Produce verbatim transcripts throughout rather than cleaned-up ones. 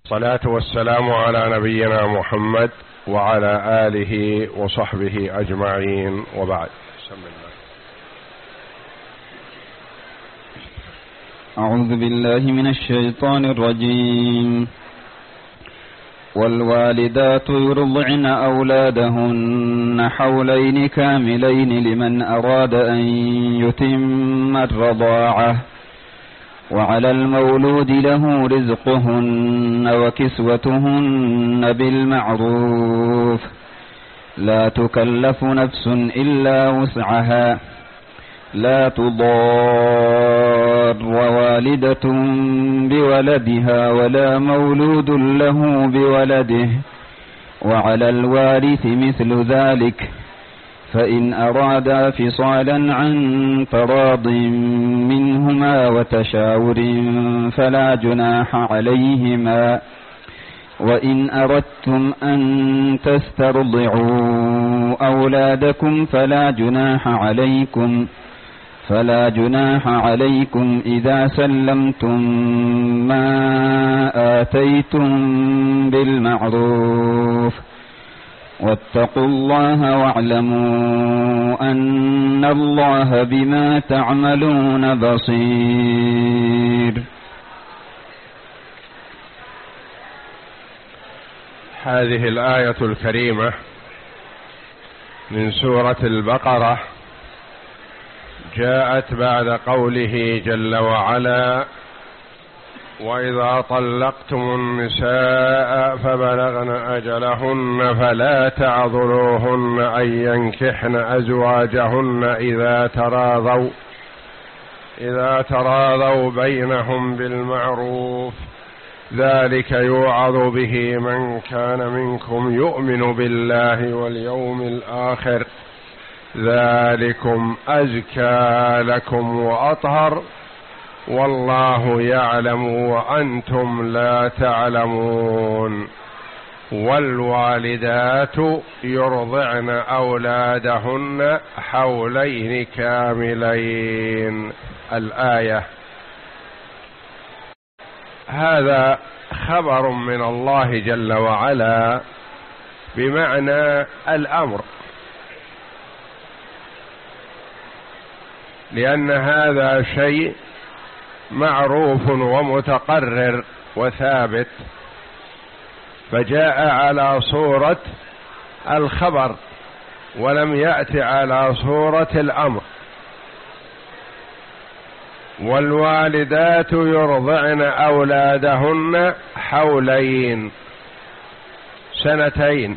الصلاة والسلام على نبينا محمد وعلى آله وصحبه أجمعين، وبعد. أعوذ بالله من الشيطان الرجيم. والوالدات يرضعن أولادهن حولين كاملين لمن أراد أن يتم الرضاعة، وعلى المولود له رزقهن وكسوتهن بالمعروف، لا تكلف نفس إلا وسعها، لا تضار والدة بولدها ولا مولود له بولده، وعلى الوارث مثل ذلك، فإن أرادا فصالا عن تراض منهما وتشاور فلا جناح عليهما، وإن أردتم أن تسترضعوا أولادكم فلا جناح عليكم فلا جناح عليكم إذا سلمتم ما آتيتم بالمعروف، واتقوا الله واعلموا أن الله بما تعملون بصير. هذه الآية الكريمة من سورة البقرة جاءت بعد قوله جل وعلا: وإذا طلقتم النساء فبلغن أجلهن فلا تعضلوهن أن ينكحن أزواجهن إذا تراضوا إذا تراضوا بينهم بالمعروف، ذلك يوعظ به من كان منكم يؤمن بالله واليوم الآخر، ذلكم أزكى لكم وأطهر، والله يعلم وأنتم لا تعلمون. والوالدات يرضعن أولادهن حولين كاملين. الآية هذا خبر من الله جل وعلا بمعنى الأمر، لأن هذا شيء معروف ومتقرر وثابت، فجاء على صورة الخبر ولم يأتي على صورة الأمر. والوالدات يرضعن أولادهن حولين، سنتين.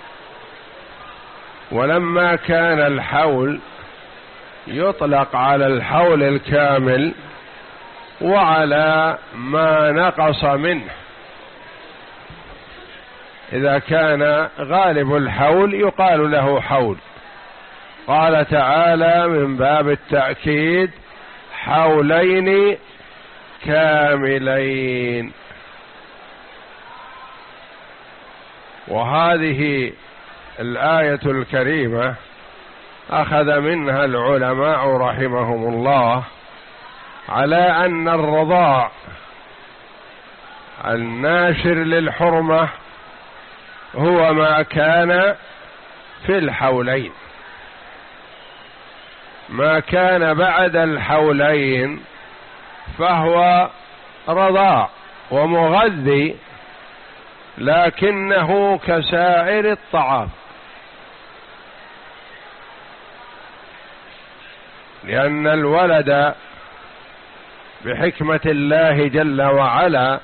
ولما كان الحول يطلق على الحول الكامل وعلى ما نقص منه، إذا كان غالب الحول يقال له حول. قال تعالى من باب التأكيد: حولين كاملين. وهذه الآية الكريمة أخذ منها العلماء رحمهم الله على أن الرضاع الناشر للحرمة هو ما كان في الحولين، ما كان بعد الحولين فهو رضاع ومغذي، لكنه كسائر الطعام، لأن الولد بحكمة الله جل وعلا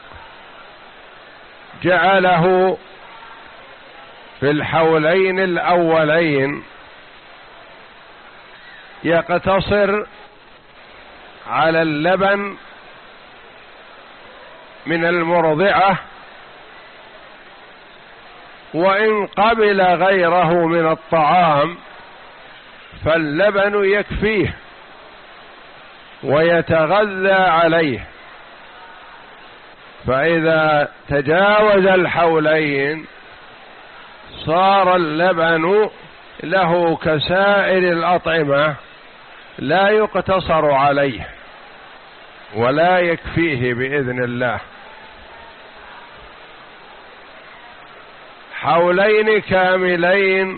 جعله في الحولين الأولين يقتصر على اللبن من المرضعة، وإن قبل غيره من الطعام فاللبن يكفيه ويتغذى عليه. فإذا تجاوز الحولين صار اللبن له كسائر الأطعمة لا يقتصر عليه ولا يكفيه بإذن الله. حولين كاملين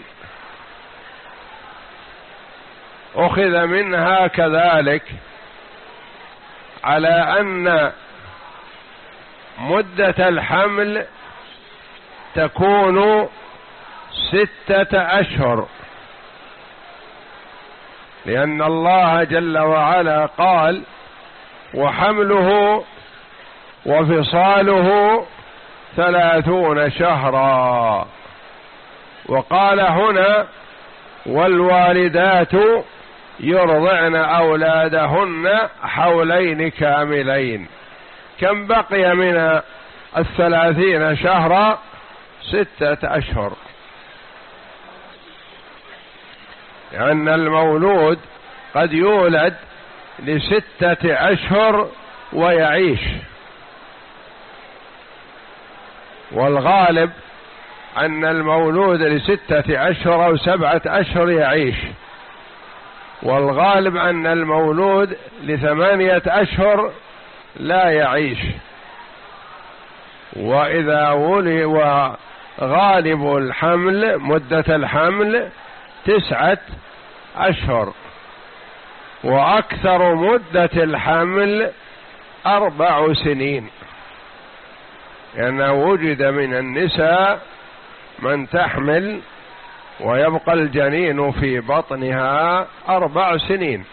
أخذ منها كذلك على أن مدة الحمل تكون ستة أشهر، لأن الله جل وعلا قال: وحمله وفصاله ثلاثون شهرا. وقال هنا: والوالدات يرضعن أولادهن حولين كاملين. كم بقي من الثلاثين شهرا؟ ستة أشهر، لأن المولود قد يولد لستة أشهر ويعيش، والغالب أن المولود لستة أشهر أو سبعة أشهر يعيش، والغالب أن المولود لثمانية أشهر لا يعيش. وإذا ولي وغالب الحمل مدة الحمل تسعة أشهر، وأكثر مدة الحمل أربع سنين، لأنه وجد من النساء من تحمل ويبقى الجنين في بطنها أربع سنين.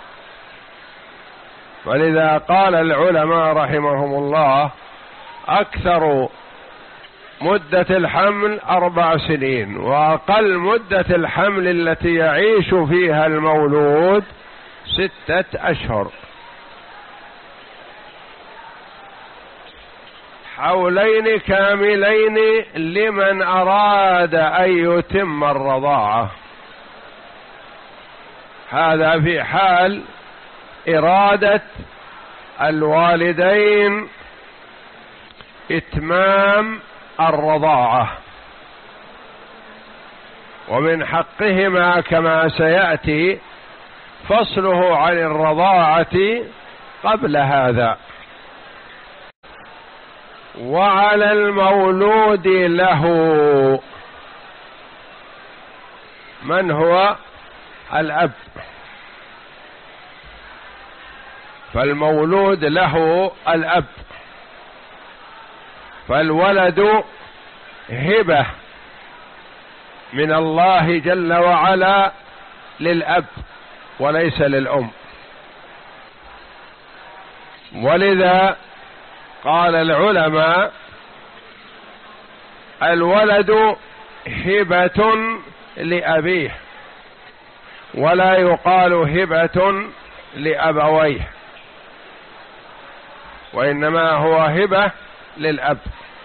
ولذا قال العلماء رحمهم الله: أكثر مدة الحمل أربع سنين، وأقل مدة الحمل التي يعيش فيها المولود ستة أشهر. حولين كاملين لمن أراد أن يتم الرضاعة، هذا في حال إرادة الوالدين إتمام الرضاعة، ومن حقهما كما سيأتي فصله عن الرضاعة قبل هذا. وعلى المولود له، من هو الأب، فالمولود له الأب، فالولد هبة من الله جل وعلا للأب وليس للأم. ولذا قال العلماء: الولد هبة لأبيه، ولا يقال هبة لأبويه، وإنما هو هبة للأب.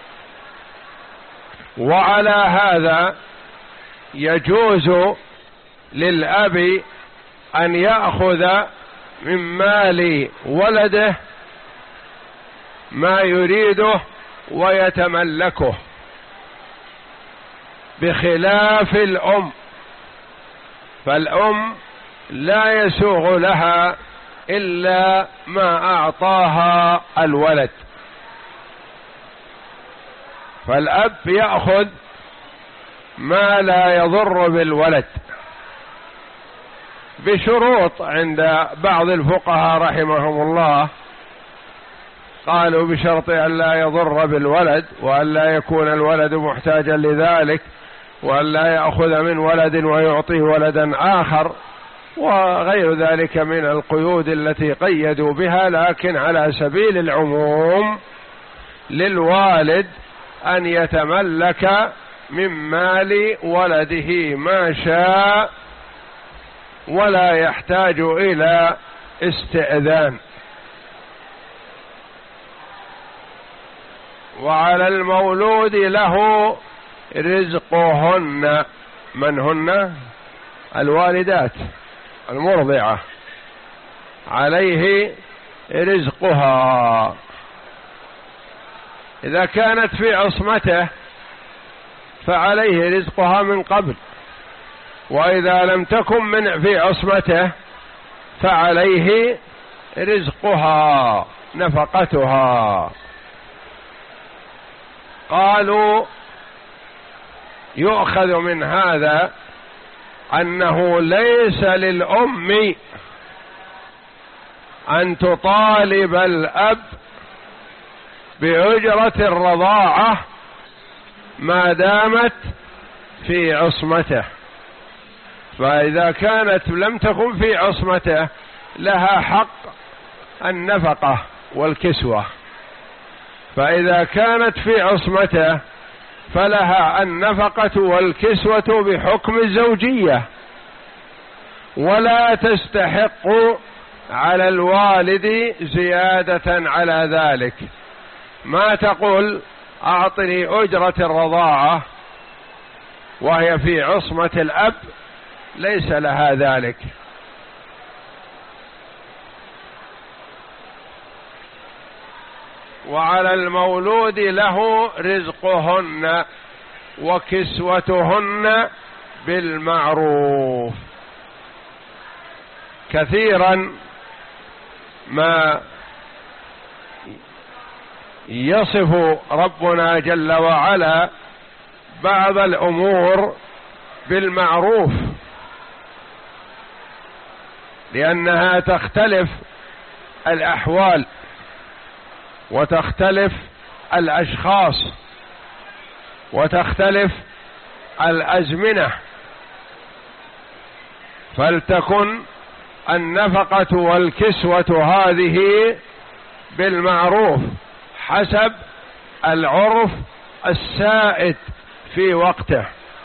وعلى هذا يجوز للأب أن يأخذ من مال ولده ما يريده ويتملكه، بخلاف الأم، فالأم لا يسوغ لها إلا ما أعطاها الولد، فالأب يأخذ ما لا يضر بالولد بشروط عند بعض الفقهاء رحمهم الله. قالوا بشرط أن لا يضر بالولد، وأن لا يكون الولد محتاجا لذلك، وأن لا يأخذ من ولد ويعطيه ولدا آخر، وغير ذلك من القيود التي قيدوا بها. لكن على سبيل العموم للوالد أن يتملك من مال ولده ما شاء، ولا يحتاج إلى استئذان. وعلى المولود له رزقهن، من هن؟ الوالدات المرضعة، عليه رزقها إذا كانت في عصمته، فعليه رزقها من قبل، وإذا لم تكن من في عصمته فعليه رزقها نفقتها. قالوا يؤخذ من هذا أنه ليس للأم أن تطالب الأب بأجرة الرضاعة ما دامت في عصمته، فإذا كانت لم تكن في عصمته لها حق النفقة والكسوة، فإذا كانت في عصمته فلها النفقة والكسوة بحكم الزوجية، ولا تستحق على الوالد زيادة على ذلك. ما تقول أعطني أجرة الرضاعة وهي في عصمة الأب، ليس لها ذلك. وعلى المولود له رزقهن وكسوتهن بالمعروف. كثيرا ما يصف ربنا جل وعلا بعض الأمور بالمعروف، لأنها تختلف الأحوال وتختلف الأشخاص وتختلف الأزمنة، فلتكن النفقة والكسوة هذه بالمعروف حسب العرف السائد في وقته.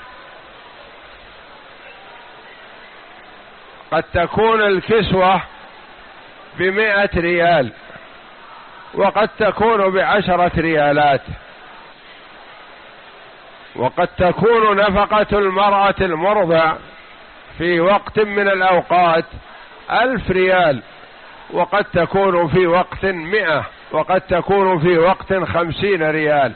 قد تكون الكسوة بمئة ريال وقد تكون بعشرة ريالات، وقد تكون نفقة المرأة المرضع في وقت من الأوقات ألف ريال، وقد تكون في وقت مئة، وقد تكون في وقت خمسين ريال.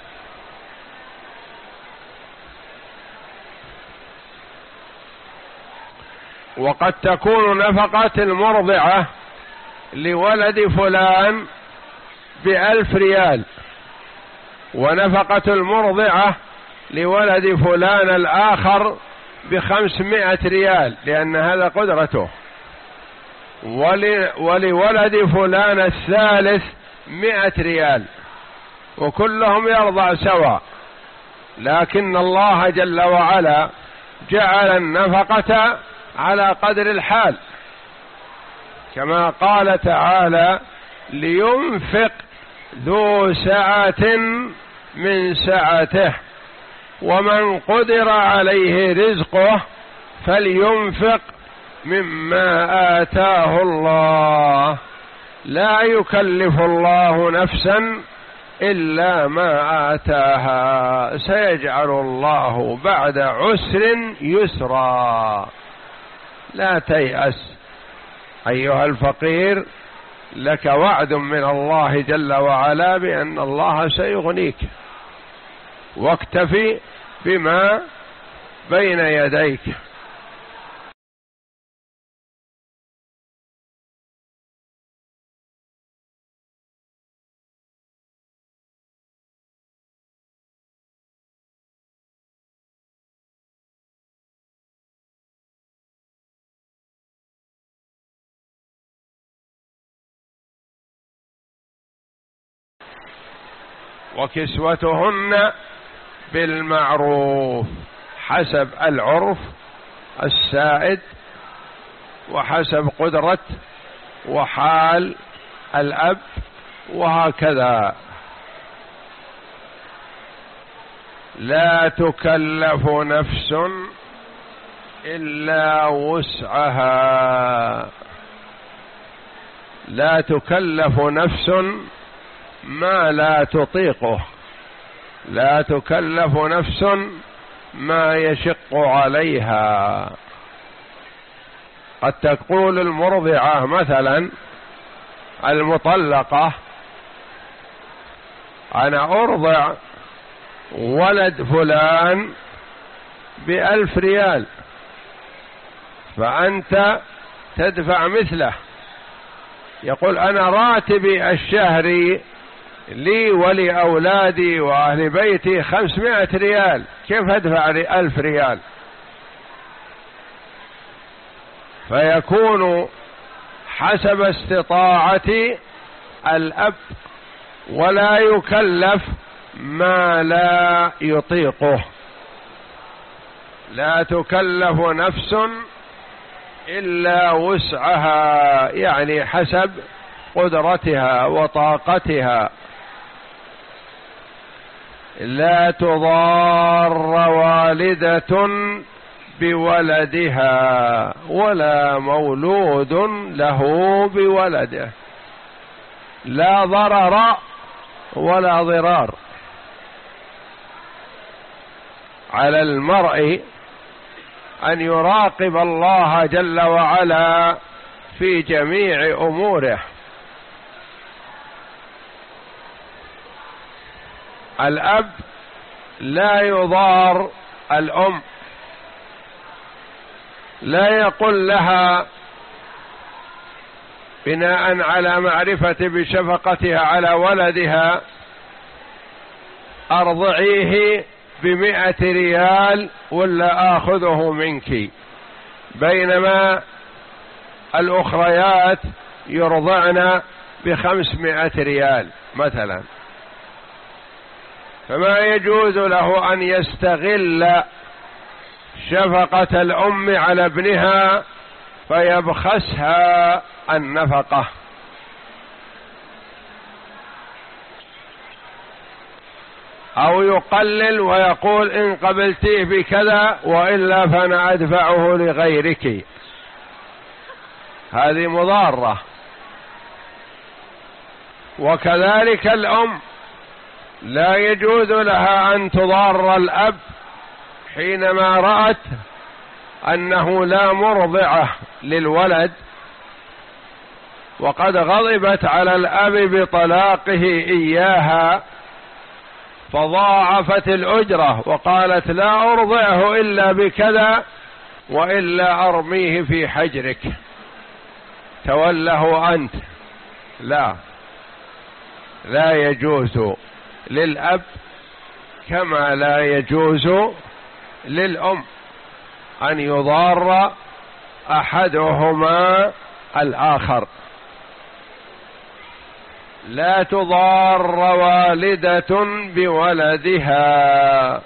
وقد تكون نفقة المرضعة لولد فلان بألف ريال، ونفقة المرضعة لولد فلان الآخر بخمسمائة ريال، لأن هذا قدرته، ولولد فلان الثالث مئة ريال، وكلهم يرضع سوا، لكن الله جل وعلا جعل النفقة على قدر الحال، كما قال تعالى: لينفق ذو سعة من سعته ومن قدر عليه رزقه فلينفق مما آتاه الله لا يكلف الله نفسا إلا ما آتاها سيجعل الله بعد عسر يسرا. لا تيأس أيها الفقير، لك وعد من الله جل وعلا بأن الله سيغنيك، واكتفي بما بين يديك. وكسوتهن بالمعروف حسب العرف السائد وحسب قدرة وحال الأب، وهكذا. لا تكلف نفس إلا وسعها، لا تكلف نفس ما لا تطيقه، لا تكلف نفس ما يشق عليها. قد تقول المرضعة مثلا المطلقة: أنا أرضع ولد فلان بألف ريال، فأنت تدفع مثله. يقول: أنا راتبي الشهري لي ولأولادي وأهل بيتي خمسمائة ريال، كيف أدفع ألف ريال؟ فيكون حسب استطاعة الأب، ولا يكلف ما لا يطيقه. لا تكلف نفس إلا وسعها، يعني حسب قدرتها وطاقتها. لا تضار والدة بولدها ولا مولود له بولده، لا ضرر ولا ضرار. على المرء أن يراقب الله جل وعلا في جميع أموره. الأب لا يضار الأم، لا يقول لها بناء على معرفة بشفقتها على ولدها أرضعيه بمئة ريال ولا آخذه منك، بينما الأخريات يرضعن بخمسمائة ريال مثلا. فما يجوز له أن يستغل شفقة الأم على ابنها فيبخسها النفقة، أو يقلل ويقول إن قبلتيه بكذا وإلا فأنا أدفعه لغيرك. هذه مضارة. وكذلك الأم لا يجوز لها أن تضار الأب حينما رأت أنه لا مرضعة للولد وقد غضبت على الأب بطلاقه إياها، فضاعفت الأجرة وقالت لا أرضعه إلا بكذا وإلا أرميه في حجرك توله أنت. لا، لا يجوز للأب كما لا يجوز للأم أن يضار أحدهما الآخر. لا تضار والدة بولدها،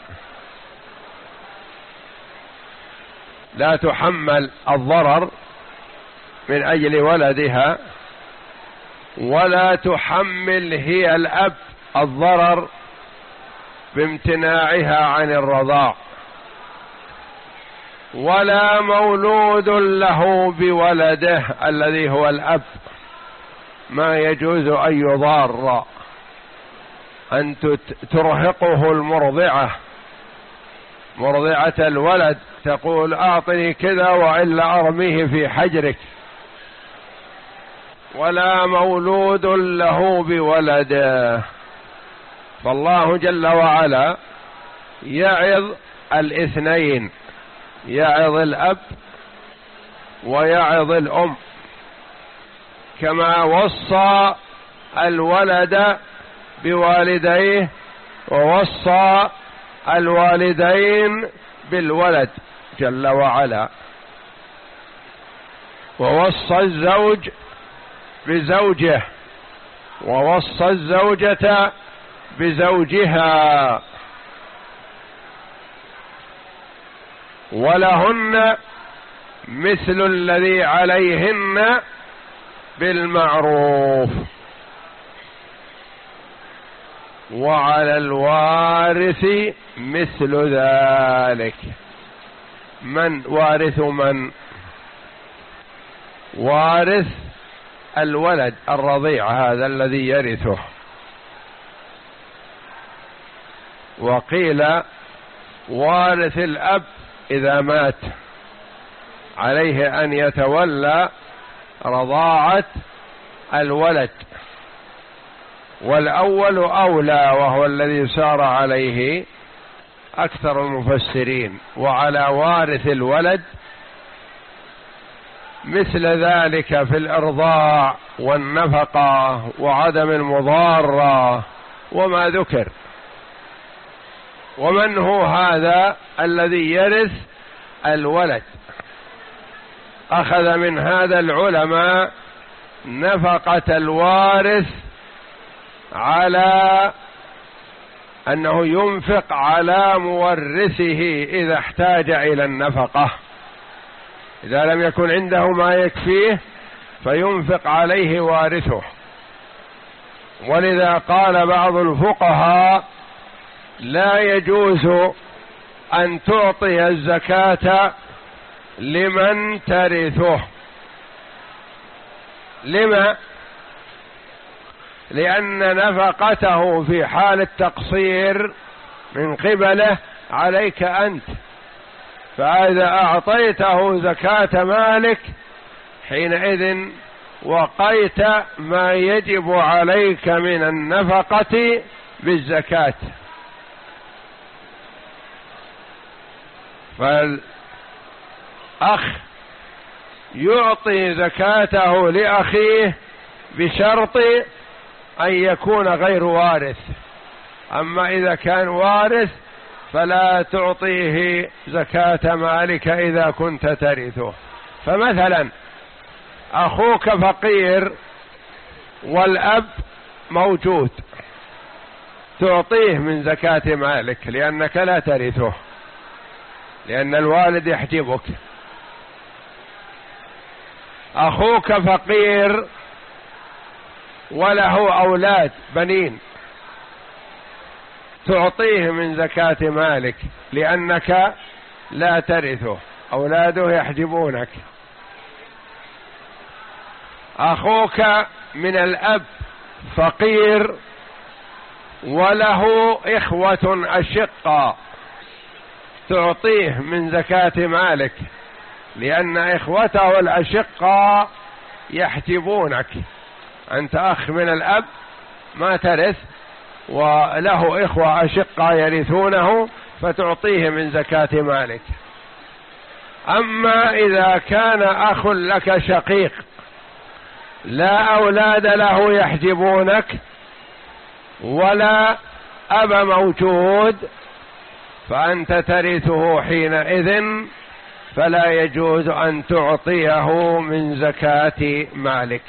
لا تحمل الضرر من أجل ولدها، ولا تحمل هي الأب الضرر بامتناعها عن الرضاع، ولا مولود له بولده الذي هو الأب ما يجوز أن يضار، أن ترهقه المرضعة، مرضعة الولد، تقول أعطني كذا وإلا أرميه في حجرك، ولا مولود له بولده. فالله جل وعلا يعظ الاثنين، يعظ الأب ويعظ الأم، كما وصى الولد بوالديه ووصى الوالدين بالولد جل وعلا، ووصى الزوج بزوجه ووصى الزوجة بزوجها، ولهن مثل الذي عليهن بالمعروف، وعلى الوارث مثل ذلك. من وارث؟ من وارث الولد الرضيع، هذا الذي يرثه. وقيل وارث الأب إذا مات عليه أن يتولى رضاعة الولد، والأول أولى وهو الذي سار عليه أكثر المفسرين. وعلى وارث الولد مثل ذلك في الإرضاع والنفقة وعدم المضارة وما ذكر. ومن هو هذا الذي يرث الولد؟ أخذ من هذا العلماء نفقة الوارث على أنه ينفق على مورثه إذا احتاج إلى النفقة، إذا لم يكن عنده ما يكفيه فينفق عليه وارثه. ولذا قال بعض الفقهاء لا يجوز أن تعطي الزكاة لمن ترثه. لما؟ لأن نفقته في حال التقصير من قبله عليك أنت، فإذا أعطيته زكاة مالك حينئذ وقيت ما يجب عليك من النفقة بالزكاة. فالأخ يعطي زكاته لأخيه بشرط أن يكون غير وارث، أما إذا كان وارث فلا تعطيه زكاة مالك إذا كنت ترثه. فمثلا أخوك فقير والأب موجود، تعطيه من زكاة مالك لأنك لا ترثه، لأن الوالد يحجبك. أخوك فقير وله أولاد بنين، تعطيه من زكاة مالك لأنك لا ترثه، أولاده يحجبونك. أخوك من الأب فقير وله إخوة أشقاء، تعطيه من زكاة مالك لأن إخوته الأشقاء يحجبونك. أنت أخ من الأب ما ترث وله إخوة أشقاء يرثونه فتعطيه من زكاة مالك. أما إذا كان أخ لك شقيق لا أولاد له يحجبونك ولا أب موجود فأنت ترثه حينئذ فلا يجوز أن تعطيه من زكاة مالك.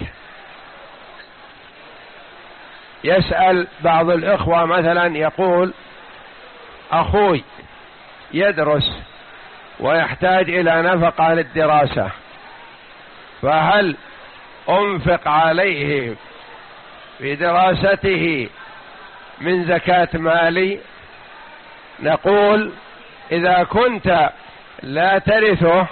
يسأل بعض الإخوة مثلا يقول أخوي يدرس ويحتاج إلى نفقة للدراسة، فهل أنفق عليه في دراسته من زكاة مالي؟ نقول إذا كنت لا ترثه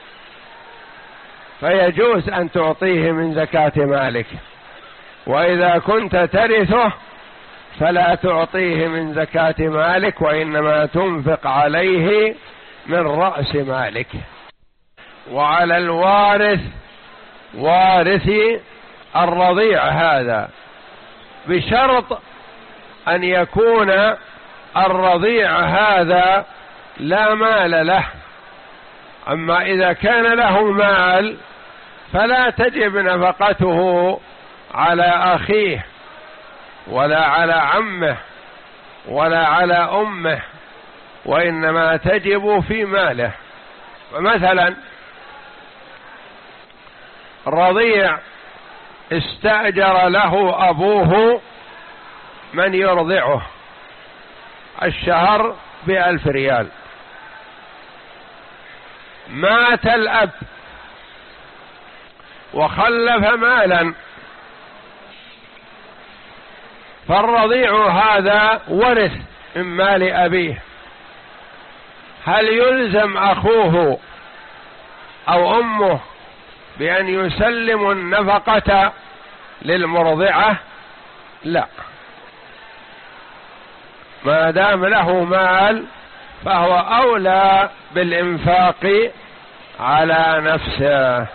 فيجوز أن تعطيه من زكاة مالك، وإذا كنت ترثه فلا تعطيه من زكاة مالك، وإنما تنفق عليه من رأس مالك. وعلى الوارث وارث الرضيع هذا بشرط أن يكون الرضيع هذا لا مال له. أما إذا كان له مال فلا تجب نفقته على أخيه ولا على عمه ولا على أمه، وإنما تجب في ماله. فمثلا رضيع استأجر له أبوه من يرضعه الشهر بألف ريال، مات الأب وخلف مالا، فالرضيع هذا ورث من مال أبيه، هل يلزم أخوه أو أمه بأن يسلموا النفقة للمرضعة؟ لا، ما دام له مال فهو أولى بالإنفاق على نفسه،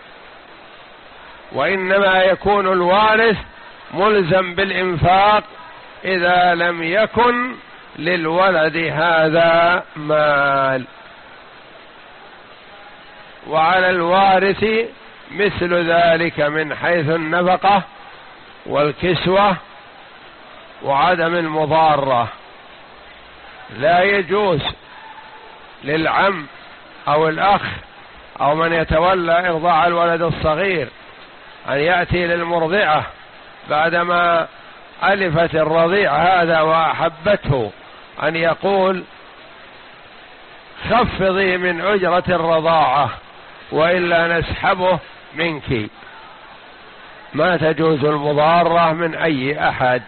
وإنما يكون الوارث ملزم بالإنفاق إذا لم يكن للولد هذا مال. وعلى الوارث مثل ذلك من حيث النفقة والكسوة وعدم المضارة. لا يجوز للعم أو الأخ أو من يتولى إرضاع الولد الصغير أن يأتي للمرضعة بعدما ألفت الرضيع هذا وأحبته أن يقول خفضي من أجرة الرضاعة وإلا نسحبه منك. ما تجوز المضارة من أي أحد.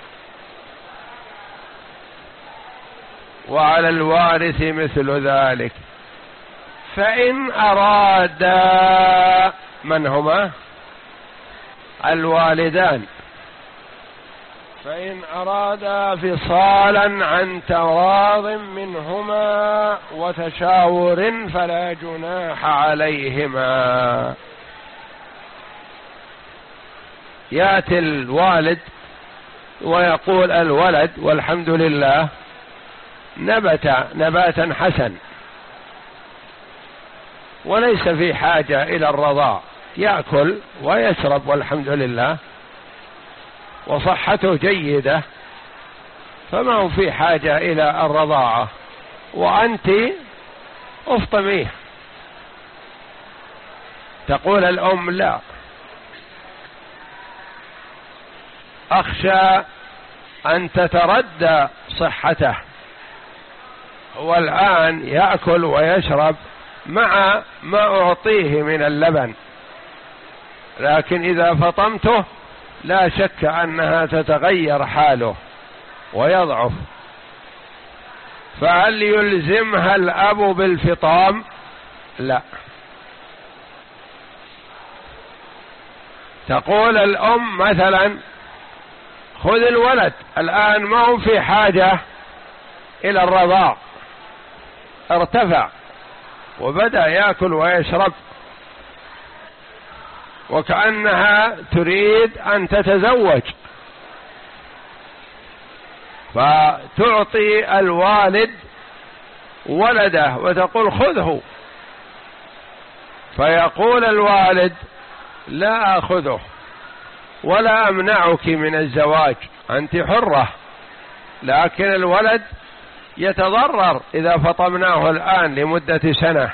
وعلى الوارث مثل ذلك. فإن أرادا، من هما؟ الوالدان، فإن أرادا فصالا عن تراض منهما وتشاور فلا جناح عليهما. يأتي الوالد ويقول الولد والحمد لله نبت نباتا حسن وليس في حاجة إلى الرضاع، يأكل ويشرب والحمد لله وصحته جيدة، فما هو في حاجة إلى الرضاعة، وأنت افطميه. تقول الأم لا، أخشى أن تتردى صحته، والآن يأكل ويشرب مع ما أعطيه من اللبن، لكن إذا فطمته لا شك أنها تتغير حاله ويضعف. فهل يلزمها الأب بالفطام؟ لا. تقول الأم مثلا خذ الولد الآن ما هو في حاجة إلى الرضاع، ارتفع وبدأ يأكل ويشرب، وكأنها تريد أن تتزوج، فتعطي الوالد ولده وتقول خذه، فيقول الوالد لا أخذه ولا أمنعك من الزواج، أنت حرة، لكن الولد يتضرر إذا فطمناه الآن لمدة سنة.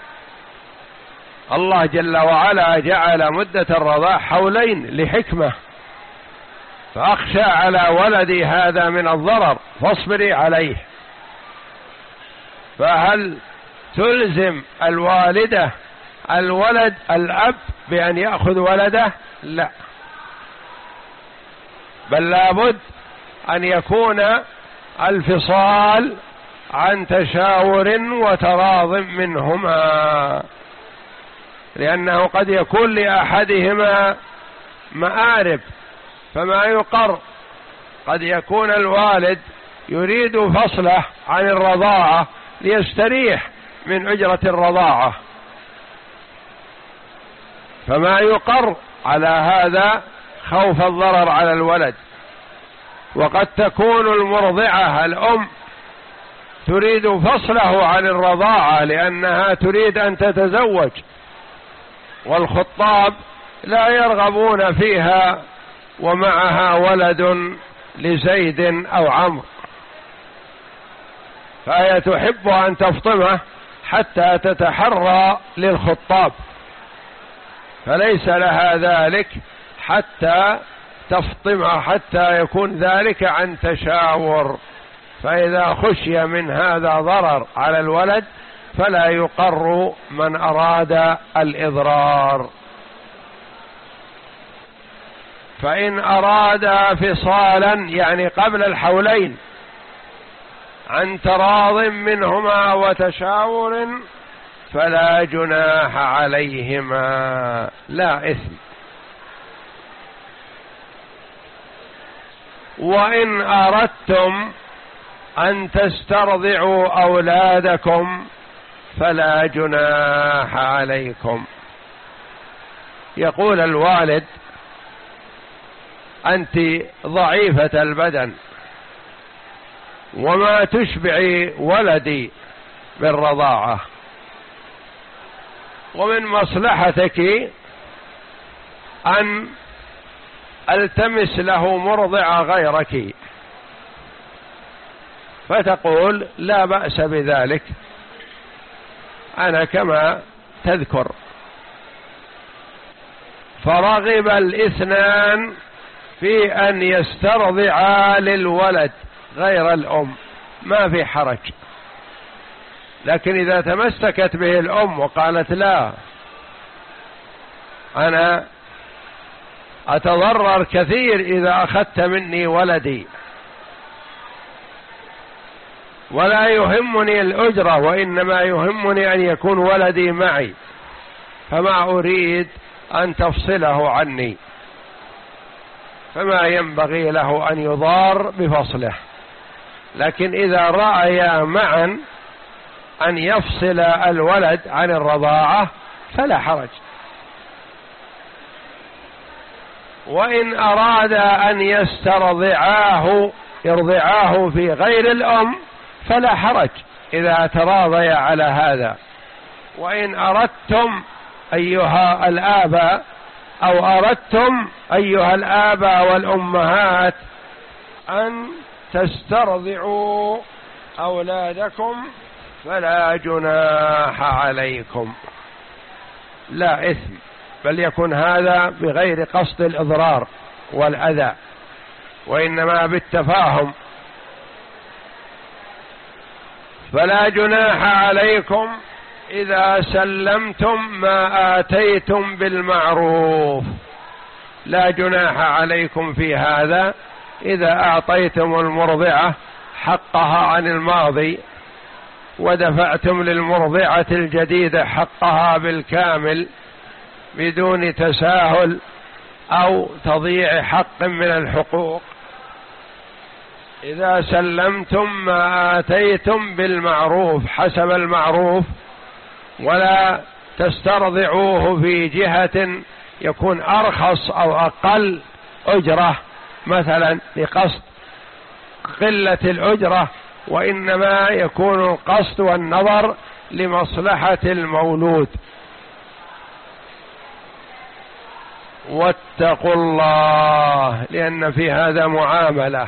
الله جل وعلا جعل مدة الرضاع حولين لحكمة، فأخشى على ولدي هذا من الضرر فاصبري عليه. فهل تلزم الوالدة الولد الأب بأن يأخذ ولده؟ لا، بل لابد أن يكون الفصال عن تشاور وتراض منهما، لأنه قد يكون لأحدهما مآرب فما يقر، قد يكون الوالد يريد فصله عن الرضاعة ليستريح من أجرة الرضاعة، فما يقر على هذا خوف الضرر على الولد. وقد تكون المرضعة الأم تريد فصله عن الرضاعة لأنها تريد أن تتزوج، والخطاب لا يرغبون فيها ومعها ولد لزيد أو عمرو، فهي تحب أن تفطمه حتى تتحرى للخطاب، فليس لها ذلك حتى تفطمه، حتى يكون ذلك عن تشاور. فإذا خشي من هذا ضرر على الولد فلا يقر من أراد الإضرار. فإن أراد فصالا يعني قبل الحولين عن تراض منهما وتشاور فلا جناح عليهما، لا إثم. وإن أردتم أن تسترضعوا أولادكم فلا جناح عليكم. يقول الوالد أنت ضعيفة البدن وما تشبعي ولدي بالرضاعة، ومن مصلحتك أن التمس له مرضع غيرك، فتقول لا بأس بذلك، أنا كما تذكر. فرغب الاثنان في أن يسترضعا للولد غير الأم ما في حرج، لكن إذا تمسكت به الأم وقالت لا أنا أتضرر كثير إذا أخذت مني ولدي ولا يهمني الأجرة وإنما يهمني أن يكون ولدي معي، فما أريد أن تفصله عني، فما ينبغي له أن يضار بفصله. لكن إذا رأيا معا أن يفصل الولد عن الرضاعة فلا حرج. وإن أراد أن يسترضعاه يرضعاه في غير الأم فلا حرج إذا تراضي على هذا. وإن أردتم أيها الآباء أو أردتم أيها الآباء والأمهات أن تسترضعوا أولادكم فلا جناح عليكم، لا إثم، بل يكون هذا بغير قصد الإضرار والأذى وإنما بالتفاهم. فلا جناح عليكم إذا سلمتم ما آتيتم بالمعروف، لا جناح عليكم في هذا إذا أعطيتم المرضعة حقها عن الماضي ودفعتم للمرضعة الجديدة حقها بالكامل بدون تساهل أو تضييع حق من الحقوق. إذا سلمتم ما آتيتم بالمعروف حسب المعروف، ولا تسترضعوه في جهة يكون أرخص أو أقل أجرة مثلا لقصد قلة الأجرة، وإنما يكون القصد والنظر لمصلحة المولود. واتقوا الله، لأن في هذا معاملة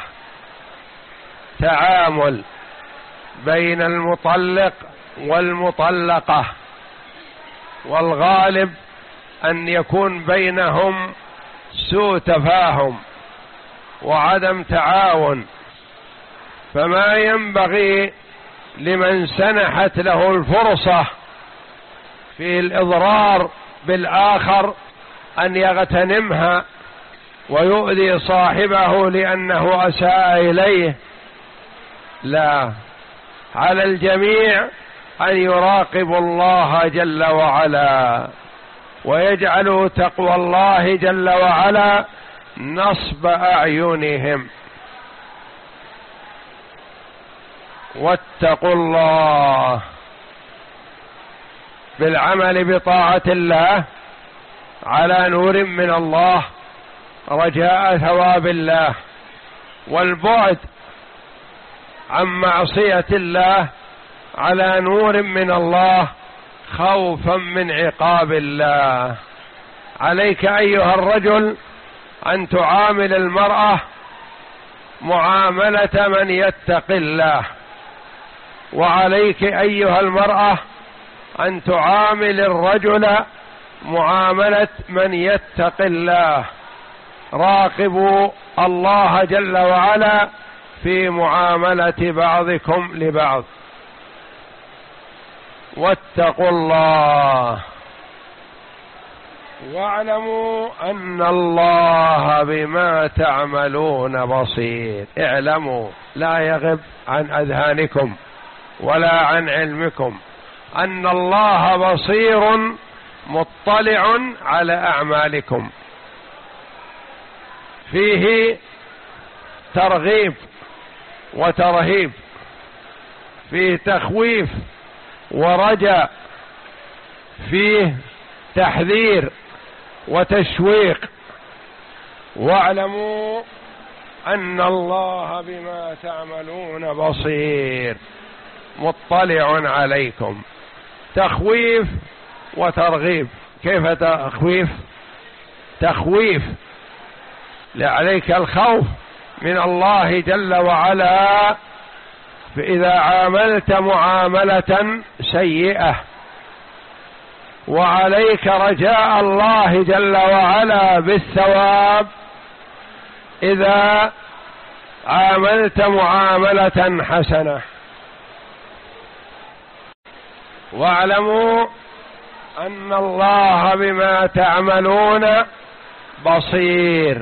تعامل بين المطلق والمطلقة، والغالب أن يكون بينهم سوء تفاهم وعدم تعاون، فما ينبغي لمن سنحت له الفرصة في الإضرار بالآخر أن يغتنمها ويؤذي صاحبه لأنه أساء إليه. لا، على الجميع أن يراقبوا الله جل وعلا ويجعلوا تقوى الله جل وعلا نصب أعينهم. واتقوا الله بالعمل بطاعة الله على نور من الله رجاء ثواب الله، والبعد عن معصية الله على نور من الله خوفا من عقاب الله. عليك أيها الرجل أن تعامل المرأة معاملة من يتقي الله، وعليك أيها المرأة أن تعامل الرجل معاملة من يتقي الله. راقبوا الله جل وعلا في معاملة بعضكم لبعض. واتقوا الله واعلموا أن الله بما تعملون بصير. اعلموا، لا يغب عن أذهانكم ولا عن علمكم أن الله بصير مطلع على أعمالكم. فيه ترغيب وترهيب، فيه تخويف ورجاء، فيه تحذير وتشويق. واعلموا أن الله بما تعملون بصير مطلع عليكم. تخويف وترغيب. كيف تخويف؟ تخويف عليك الخوف من الله جل وعلا إذا عاملت معاملة سيئة وعليك رجاء الله جل وعلا بالثواب إذا عاملت معاملة حسنة. واعلموا أن الله بما تعملون بصير.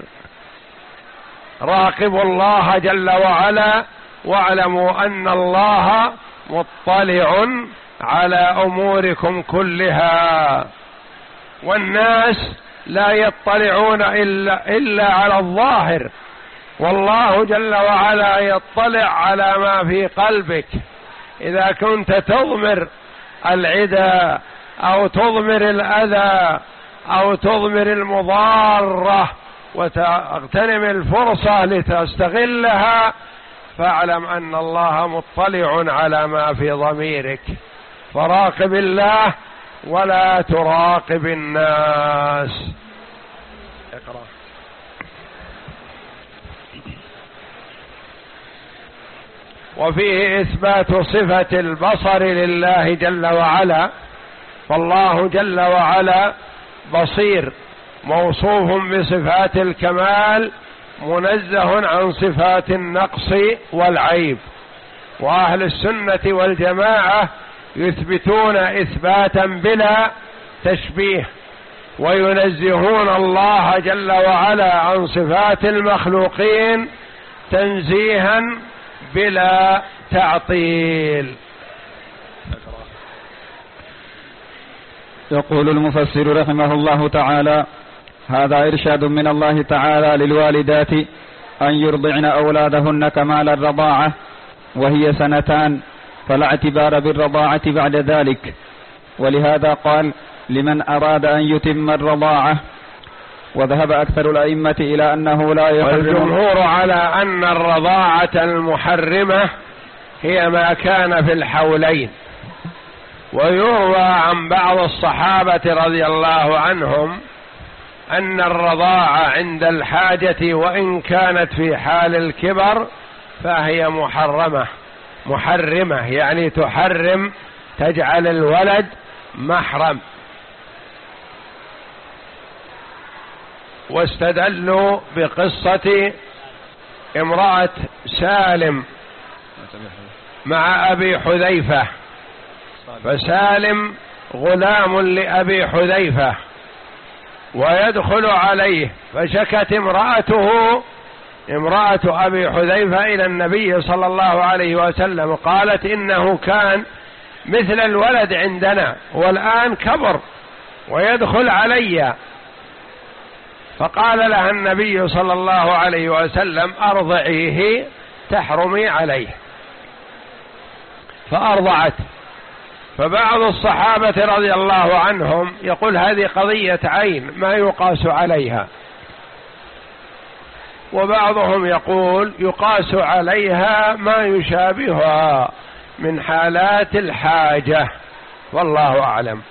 راقبوا الله جل وعلا واعلموا أن الله مطلع على أموركم كلها، والناس لا يطلعون إلا, إلا على الظاهر، والله جل وعلا يطلع على ما في قلبك. إذا كنت تضمر العدا أو تضمر الأذى أو تضمر المضارة وتغتنم الفرصة لتستغلها، فاعلم أن الله مطلع على ما في ضميرك، فراقب الله ولا تراقب الناس. اقرأ. وفيه إثبات صفة البصر لله جل وعلا، فالله جل وعلا بصير موصوف بصفات الكمال منزه عن صفات النقص والعيب. وأهل السنة والجماعة يثبتون إثباتا بلا تشبيه، وينزهون الله جل وعلا عن صفات المخلوقين تنزيها بلا تعطيل. يقول المفسر رحمه الله تعالى: هذا إرشاد من الله تعالى للوالدات أن يرضعن أولادهن كمال الرضاعة، وهي سنتان، فلا اعتبار بالرضاعة بعد ذلك. ولهذا قال: لمن أراد أن يتم الرضاعة. وذهب أكثر الأئمة إلى أنه لا يحرم. والجمهور على أن الرضاعة المحرمة هي ما كان في الحولين. ويروى عن بعض الصحابة رضي الله عنهم أن الرضاعة عند الحاجة وإن كانت في حال الكبر فهي محرمة محرمة يعني تحرم، تجعل الولد محرم. واستدلوا بقصة امرأة سالم مع أبي حذيفة، فسالم غلام لأبي حذيفة ويدخل عليه، فشكت امرأته امرأة أبي حذيفة إلى النبي صلى الله عليه وسلم، قالت إنه كان مثل الولد عندنا والآن كبر ويدخل علي. فقال لها النبي صلى الله عليه وسلم: أرضعيه تحرمي عليه. فأرضعت. فبعض الصحابة رضي الله عنهم يقول هذه قضية عين ما يقاس عليها، وبعضهم يقول يقاس عليها ما يشابهها من حالات الحاجة، والله أعلم.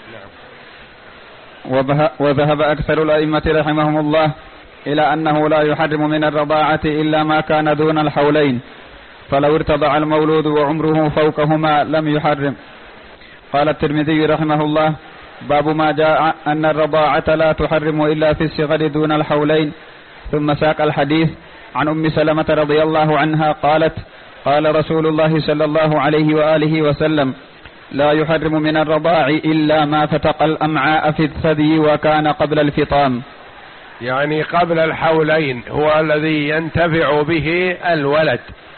وذهب أكثر الأئمة رحمهم الله إلى أنه لا يحرم من الرضاعة إلا ما كان دون الحولين، فلو ارتضع المولود وعمره فوقهما لم يحرم. قال الترمذي رحمه الله: باب ما جاء أن الرضاعة لا تحرم إلا في الصغر دون الحولين. ثم ساق الحديث عن أم سلمة رضي الله عنها قالت: قال رسول الله صلى الله عليه وآله وسلم: لا يحرم من الرضاع إلا ما فتق الأمعاء في الثدي وكان قبل الفطام. يعني قبل الحولين هو الذي ينتفع به الولد،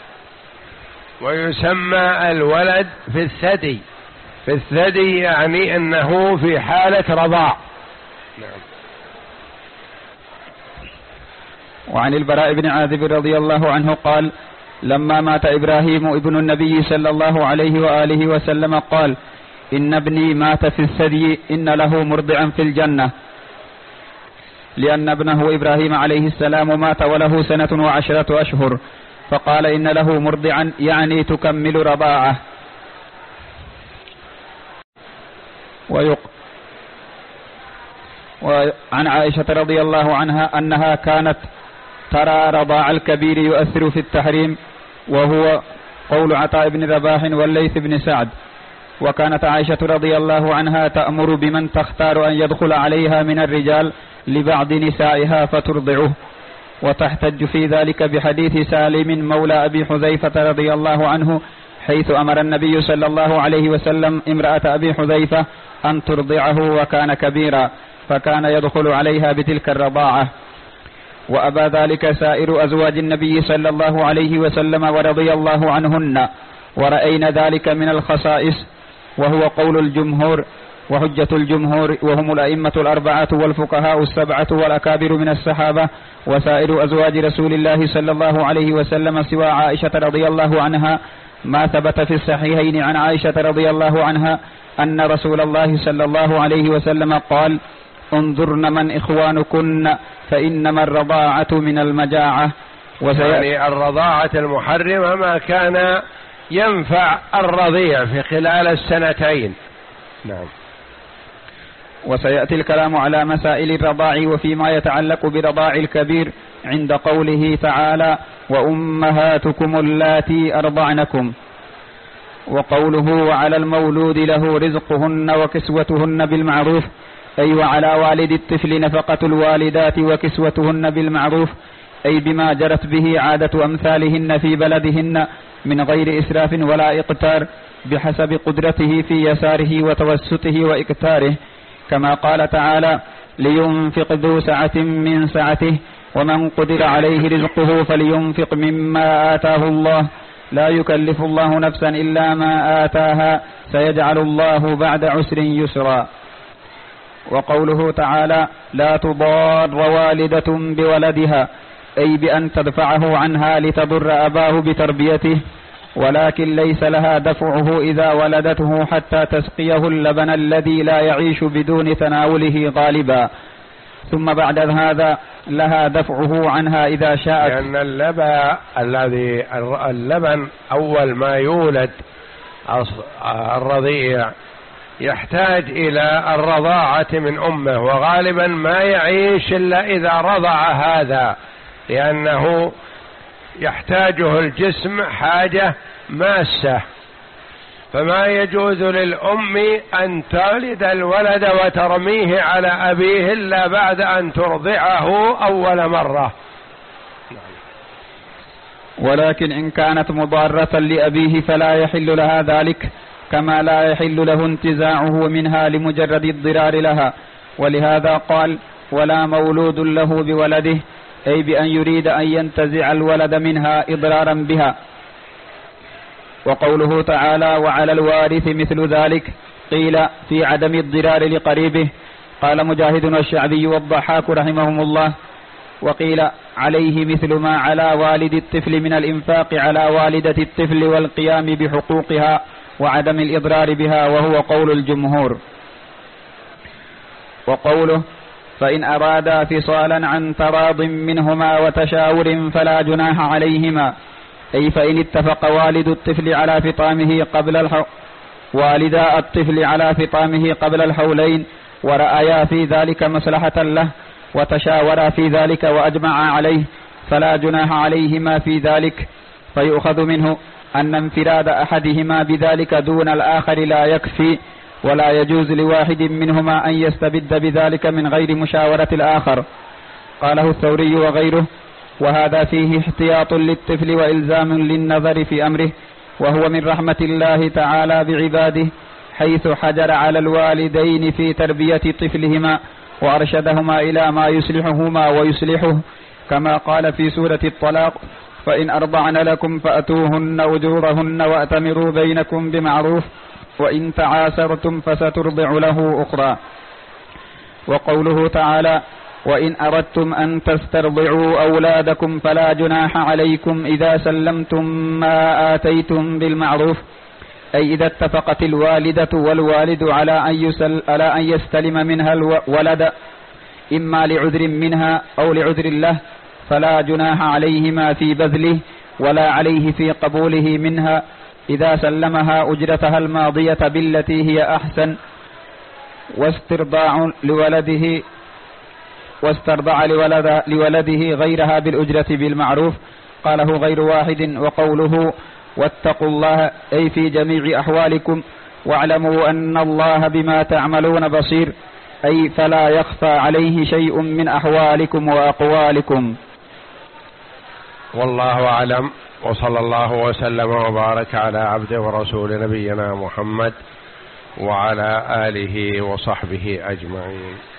ويسمى الولد في الثدي. في الثدي يعني أنه في حالة رضاع. نعم. وعن البراء بن عازب رضي الله عنه قال: لما مات إبراهيم ابن النبي صلى الله عليه وآله وسلم قال: إن ابني مات في الثدي إن له مرضعا في الجنة، لأن ابنه إبراهيم عليه السلام مات وله سنة وعشرة أشهر، فقال إن له مرضعا يعني تكمل رضاعه. ويق... وعن عائشة رضي الله عنها أنها كانت ترى رضاع الكبير يؤثر في التحريم، وهو قول عطاء بن رباح والليث بن سعد. وكانت عائشة رضي الله عنها تأمر بمن تختار أن يدخل عليها من الرجال لبعض نسائها فترضعه، وتحتج في ذلك بحديث سالم مولى أبي حذيفة رضي الله عنه، حيث أمر النبي صلى الله عليه وسلم امرأة أبي حذيفة أن ترضعه وكان كبيرا، فكان يدخل عليها بتلك الرضاعة. وأبى ذلك سائر أزواج النبي صلى الله عليه وسلم ورضي الله عنهن، ورأينا ذلك من الخصائص، وهو قول الجمهور وحجة الجمهور، وهم الأئمة الأربعة والفقهاء السبعة والأكابر من الصحابة وسائر أزواج رسول الله صلى الله عليه وسلم سوى عائشة رضي الله عنها، ما ثبت في الصحيحين عن عائشة رضي الله عنها أن رسول الله صلى الله عليه وسلم قال: انظرن من إخوانكن فإنما الرضاعة من المجاعة. يعني الرضاعة المحرمة ما كان ينفع الرضيع في خلال السنتين. نعم. وسيأتي الكلام على مسائل الرضاع وفيما يتعلق برضاع الكبير عند قوله تعالى: وأمهاتكم اللاتي أرضعنكم. وقوله: وعلى المولود له رزقهن وكسوتهن بالمعروف، أي وعلى والد الطفل نفقة الوالدات وكسوتهن بالمعروف، أي بما جرت به عادة أمثالهن في بلدهن من غير إسراف ولا إقتار، بحسب قدرته في يساره وتوسطه وإكتاره، كما قال تعالى: لينفق ذو سعة من سعته ومن قدر عليه رزقه فلينفق مما آتاه الله لا يكلف الله نفسا إلا ما آتاها سيجعل الله بعد عسر يسرا. وقوله تعالى: لا تضار والدة بولدها، أي بأن تدفعه عنها لتضر أباه بتربيته، ولكن ليس لها دفعه إذا ولدته حتى تسقيه اللبن الذي لا يعيش بدون تناوله غالبا، ثم بعد هذا لها دفعه عنها إذا شاءت. لأن اللبن الذي اللبن أول ما يولد الرضيع يحتاج إلى الرضاعة من أمه، وغالبا ما يعيش إلا إذا رضع هذا، لأنه يحتاجه الجسم حاجة ماسة، فما يجوز للأم أن تولد الولد وترميه على أبيه إلا بعد أن ترضعه أول مرة. ولكن إن كانت مضارة لأبيه فلا يحل لها ذلك، كما لا يحل له انتزاعه منها لمجرد الضرار لها، ولهذا قال: ولا مولود له بولده، أي بأن يريد أن ينتزع الولد منها إضرارا بها. وقوله تعالى: وعلى الوارث مثل ذلك، قيل في عدم الضرار لقريبه، قال مجاهد والشعبي والضحاك رحمهم الله، وقيل عليه مثل ما على والد الطفل من الإنفاق على والدة الطفل والقيام بحقوقها وعدم الإضرار بها، وهو قول الجمهور. وقوله: فإن أرادا فصالا عن تراض منهما وتشاور فلا جناح عليهما، أي فإن اتفق والد الطفل على فطامه قبل الحو... والدا الطفل على فطامه قبل الحولين ورأيا في ذلك مصلحة له وتشاورا في ذلك وأجمعا عليه فلا جناح عليهما في ذلك، فيؤخذ منه أن انفراد أحدهما بذلك دون الآخر لا يكفي، ولا يجوز لواحد منهما أن يستبد بذلك من غير مشاورة الآخر. قاله الثوري وغيره، وهذا فيه احتياط للطفل وإلزام للنظر في أمره، وهو من رحمة الله تعالى بعباده، حيث حجر على الوالدين في تربية طفلهما وأرشدهما إلى ما يصلحهما ويصلحه، كما قال في سورة الطلاق: فإن أرضعن لكم فأتوهن أجورهن وأتمروا بينكم بمعروف، وإن تعاسرتم فسترضع له أخرى. وقوله تعالى: وإن أردتم أن تسترضعوا أولادكم فلا جناح عليكم إذا سلمتم ما آتيتم بالمعروف، أي إذا اتفقت الوالدة والوالد على أن, يسل على أن يستلم منها الولد إما لعذر منها أو لعذر له، فلا جناح عليهما في بذله ولا عليه في قبوله منها إذا سلمها أجرتها الماضية بالتي هي أحسن، واسترضاع لولده واسترضع لولد لولده غيرها بالأجرة بالمعروف. قاله غير واحد. وقوله واتقوا الله أي في جميع أحوالكم، واعلموا أن الله بما تعملون بصير، أي فلا يخفى عليه شيء من أحوالكم وأقوالكم. والله أعلم، وصلى الله وسلم وبارك على عبده ورسول نبينا محمد وعلى آله وصحبه أجمعين.